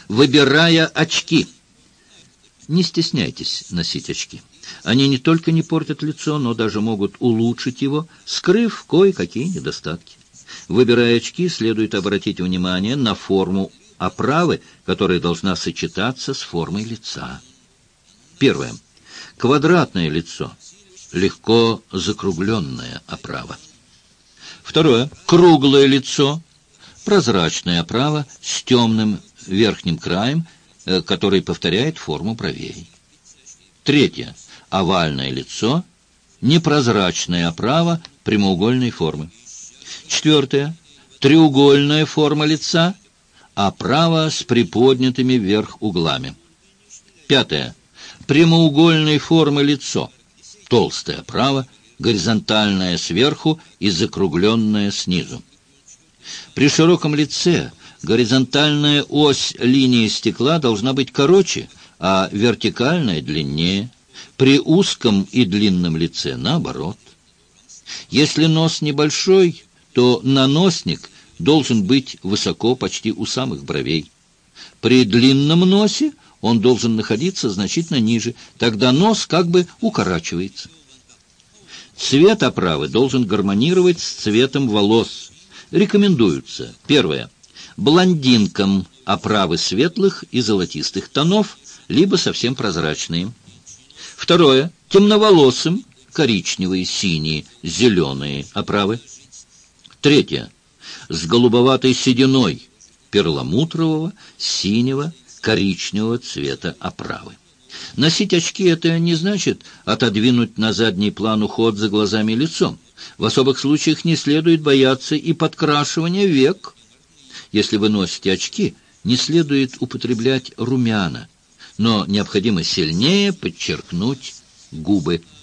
Выбирая очки. Не стесняйтесь носить очки. Они не только не портят лицо, но даже могут улучшить его, скрыв кое-какие недостатки. Выбирая очки, следует обратить внимание на форму оправы, которая должна сочетаться с формой лица. Первое. Квадратное лицо. Легко закругленная оправа. Второе. Круглое лицо. Прозрачная оправа с темным верхним краем, который повторяет форму бровей. Третье. Овальное лицо. Непрозрачная оправа прямоугольной формы. Четвертое. Треугольная форма лица. Оправа с приподнятыми вверх углами. Пятое. Прямоугольной формы лицо. Толстая оправа, горизонтальная сверху и закругленная снизу. При широком лице горизонтальная ось линии стекла должна быть короче, а вертикальная длиннее. При узком и длинном лице наоборот. Если нос небольшой, то наносник должен быть высоко, почти у самых бровей. При длинном носе он должен находиться значительно ниже, тогда нос как бы укорачивается. Цвет оправы должен гармонировать с цветом волос. Рекомендуются: первое, блондинкам оправы светлых и золотистых тонов, либо совсем прозрачные. Второе, темноволосым коричневые, синие, зеленые оправы. Третье, с голубоватой сединой, перламутрового, синего, коричневого цвета оправы. Носить очки — это не значит отодвинуть на задний план уход за глазами и лицом. В особых случаях не следует бояться и подкрашивания век. Если вы носите очки, не следует употреблять румяна, но необходимо сильнее подчеркнуть губы.